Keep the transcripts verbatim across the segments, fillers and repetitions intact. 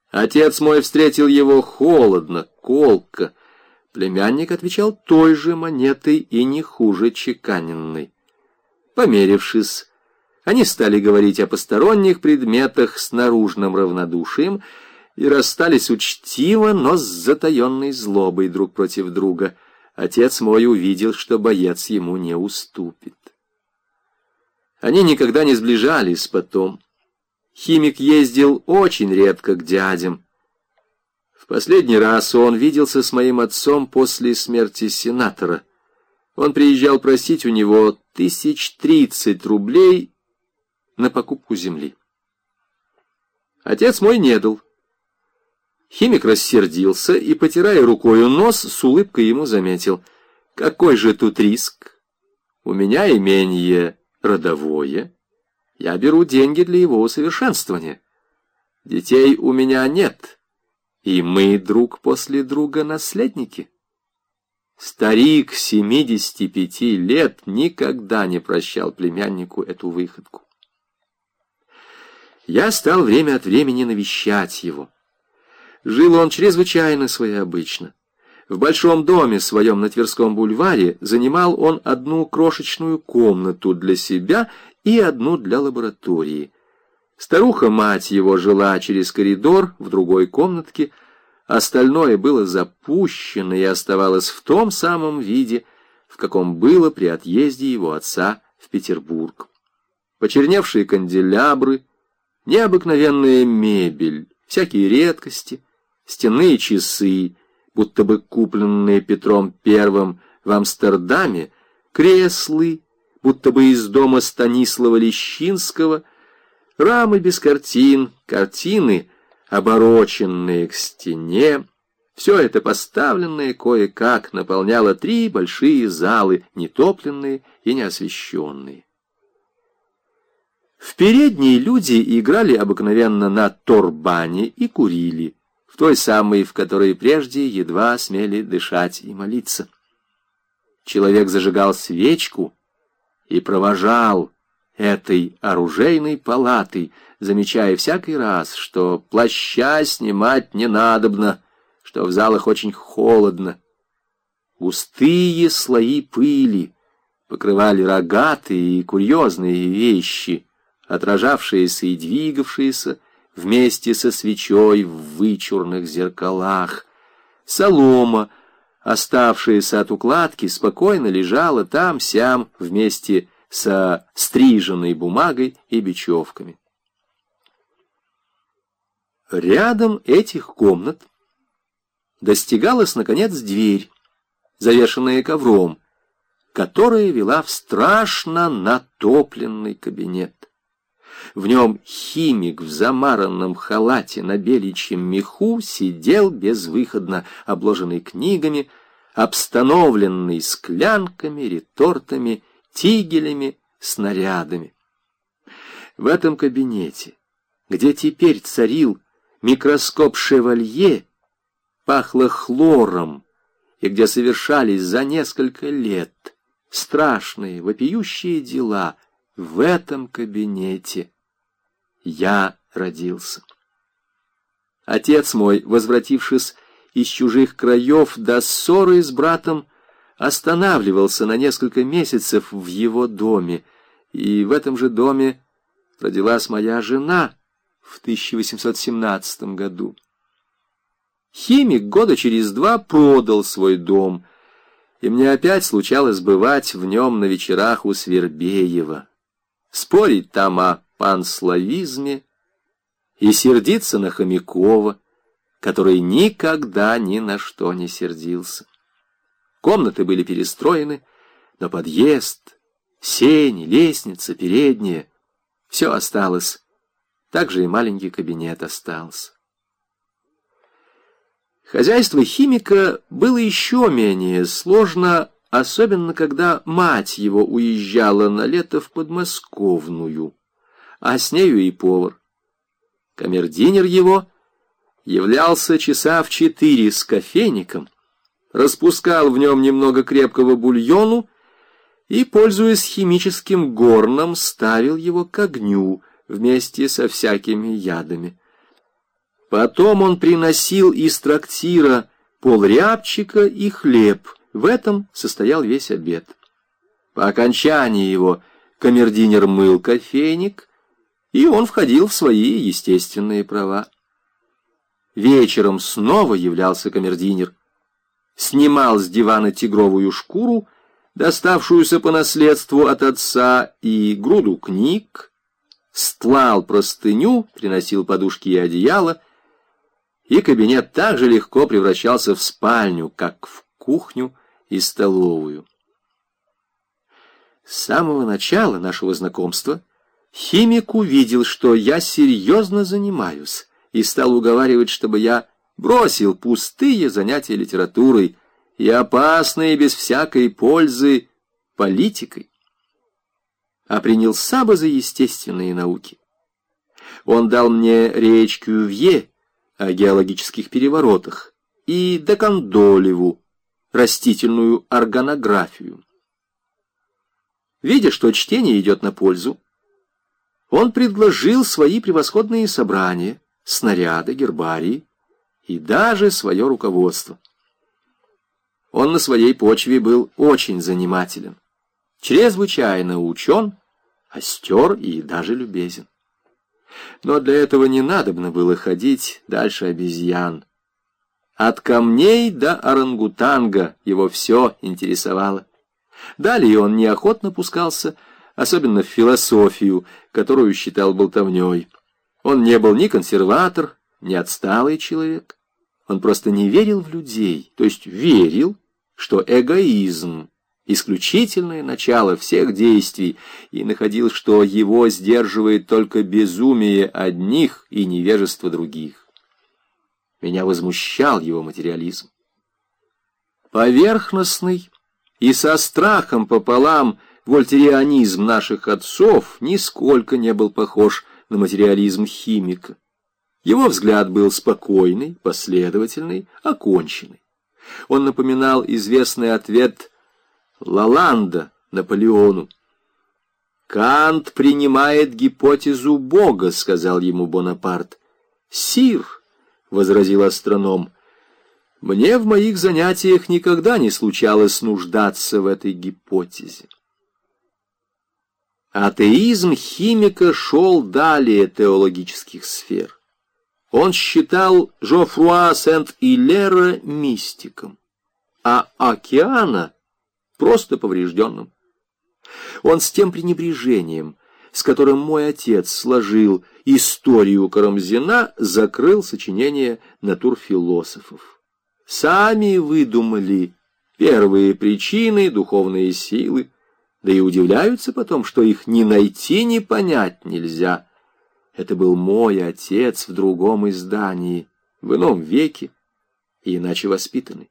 Отец мой встретил его холодно, колко. Племянник отвечал той же монетой и не хуже чеканенной. Померившись, они стали говорить о посторонних предметах с наружным равнодушием и расстались учтиво, но с затаенной злобой друг против друга. Отец мой увидел, что боец ему не уступит. Они никогда не сближались потом. Химик ездил очень редко к дядям. В последний раз он виделся с моим отцом после смерти сенатора. Он приезжал просить у него тысяч тридцать рублей на покупку земли. Отец мой не дал. Химик рассердился и, потирая рукою нос, с улыбкой ему заметил: «Какой же тут риск? У меня имение родовое. Я беру деньги для его усовершенствования. Детей у меня нет, и мы друг после друга наследники». Старик семидесяти пяти лет никогда не прощал племяннику эту выходку. Я стал время от времени навещать его. Жил он чрезвычайно своеобычно. В большом доме своем на Тверском бульваре занимал он одну крошечную комнату для себя и одну для лаборатории. Старуха-мать его жила через коридор в другой комнатке, остальное было запущено и оставалось в том самом виде, в каком было при отъезде его отца в Петербург. Почерневшие канделябры, необыкновенная мебель, всякие редкости, стенные часы, будто бы купленные Петром Первым в Амстердаме, креслы, будто бы из дома Станислава Лещинского, рамы без картин, картины, обороченные к стене. Все это поставленное кое-как наполняло три большие залы, нетопленные и неосвещенные. В передней люди играли обыкновенно на торбане и курили, в той самой, в которой прежде едва смели дышать и молиться. Человек зажигал свечку и провожал этой оружейной палатой, замечая всякий раз, что плаща снимать не надобно, что в залах очень холодно. Густые слои пыли покрывали рогатые и курьезные вещи, отражавшиеся и двигавшиеся вместе со свечой в вычурных зеркалах. Солома, оставшаяся от укладки, спокойно лежала там-сям вместе со стриженной бумагой и бечевками. Рядом этих комнат достигалась, наконец, дверь, завешенная ковром, которая вела в страшно натопленный кабинет. В нем химик в замаранном халате на беличьем меху сидел безвыходно, обложенный книгами, обстановленный склянками, ретортами, тигелями, снарядами. В этом кабинете, где теперь царил микроскоп Шевалье, пахло хлором, и где совершались за несколько лет страшные, вопиющие дела, в этом кабинете я родился. Отец мой, возвратившись из чужих краев до ссоры с братом, останавливался на несколько месяцев в его доме, и в этом же доме родилась моя жена в тысяча восемьсот семнадцатом году. Химик года через два продал свой дом, и мне опять случалось бывать в нем на вечерах у Свербеева, спорить там о панславизме и сердиться на Хомякова, который никогда ни на что не сердился. Комнаты были перестроены, но подъезд, сени, лестница, передняя — все осталось. Также и маленький кабинет остался. Хозяйство химика было еще менее сложно, особенно когда мать его уезжала на лето в подмосковную, а с нею и повар. Камердинер его являлся часа в четыре с кофейником, распускал в нем немного крепкого бульону и, пользуясь химическим горном, ставил его к огню вместе со всякими ядами. Потом он приносил из трактира полрябчика и хлеб. В этом состоял весь обед. По окончании его камердинер мыл кофейник, и он входил в свои естественные права. Вечером снова являлся камердинер, снимал с дивана тигровую шкуру, доставшуюся по наследству от отца, и груду книг, стлал простыню, приносил подушки и одеяло, и кабинет так же легко превращался в спальню, как в кухню и столовую. С самого начала нашего знакомства химик увидел, что я серьезно занимаюсь, и стал уговаривать, чтобы я бросил пустые занятия литературой и опасные без всякой пользы политикой, а принялся бы за естественные науки. Он дал мне речь Кювье о геологических переворотах и де Кондолеву растительную органографию. Видя, что чтение идет на пользу, он предложил свои превосходные собрания, снаряды, гербарии и даже свое руководство. Он на своей почве был очень занимателен, чрезвычайно учен, остер и даже любезен. Но для этого не надобно было ходить дальше обезьян. От камней до орангутанга его все интересовало. Далее он неохотно пускался, особенно в философию, которую считал болтовней. Он не был ни консерватор, ни отсталый человек. Он просто не верил в людей, то есть верил, что эгоизм — исключительное начало всех действий, и находил, что его сдерживает только безумие одних и невежество других. Меня возмущал его материализм. Поверхностный и со страхом пополам вольтерианизм наших отцов нисколько не был похож на материализм химика. Его взгляд был спокойный, последовательный, оконченный. Он напоминал известный ответ Лаланда Наполеону. «Кант принимает гипотезу Бога», — сказал ему Бонапарт. «Сир», — возразил астроном, — «мне в моих занятиях никогда не случалось нуждаться в этой гипотезе». Атеизм химика шел далее теологических сфер. Он считал Жофруа Сент-Илера мистиком, а Океана просто поврежденным. Он с тем пренебрежением, с которым мой отец сложил историю Карамзина, закрыл сочинение натурфилософов. Сами выдумали первые причины, духовные силы, да и удивляются потом, что их ни найти, ни понять нельзя. Это был мой отец в другом издании, в ином веке и иначе воспитанный.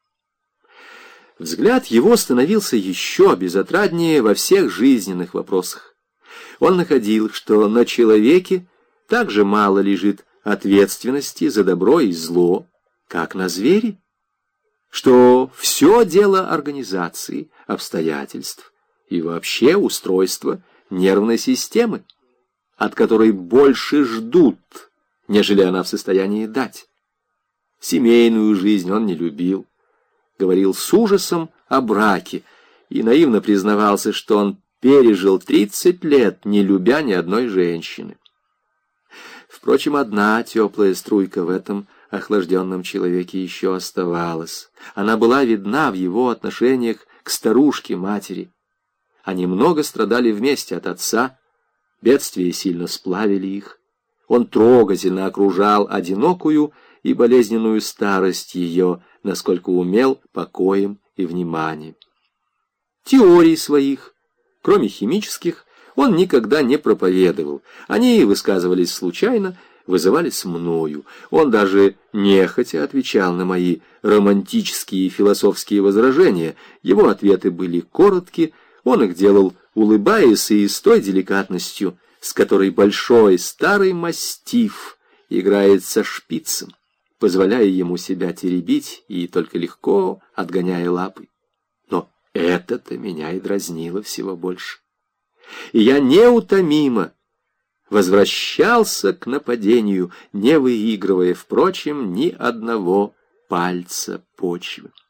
Взгляд его становился еще безотраднее во всех жизненных вопросах. Он находил, что на человеке так же мало лежит ответственности за добро и зло, как на звере, что все дело организации, обстоятельств и вообще устройства нервной системы, от которой больше ждут, нежели она в состоянии дать. Семейную жизнь он не любил, говорил с ужасом о браке и наивно признавался, что он пережил тридцать лет, не любя ни одной женщины. Впрочем, одна теплая струйка в этом охлажденном человеке еще оставалась. Она была видна в его отношениях к старушке-матери. Они много страдали вместе от отца, бедствия сильно сплавили их. Он трогательно окружал одинокую и болезненную старость ее, насколько умел, покоем и вниманием. Теорий своих, кроме химических, он никогда не проповедовал. Они высказывались случайно, вызывались мною. Он даже нехотя отвечал на мои романтические и философские возражения. Его ответы были короткие, он их делал, улыбаясь и с той деликатностью, с которой большой старый мастиф играет со шпицем, позволяя ему себя теребить и только легко отгоняя лапы. Но это-то меня и дразнило всего больше. И я неутомимо возвращался к нападению, не выигрывая, впрочем, ни одного пальца почвы.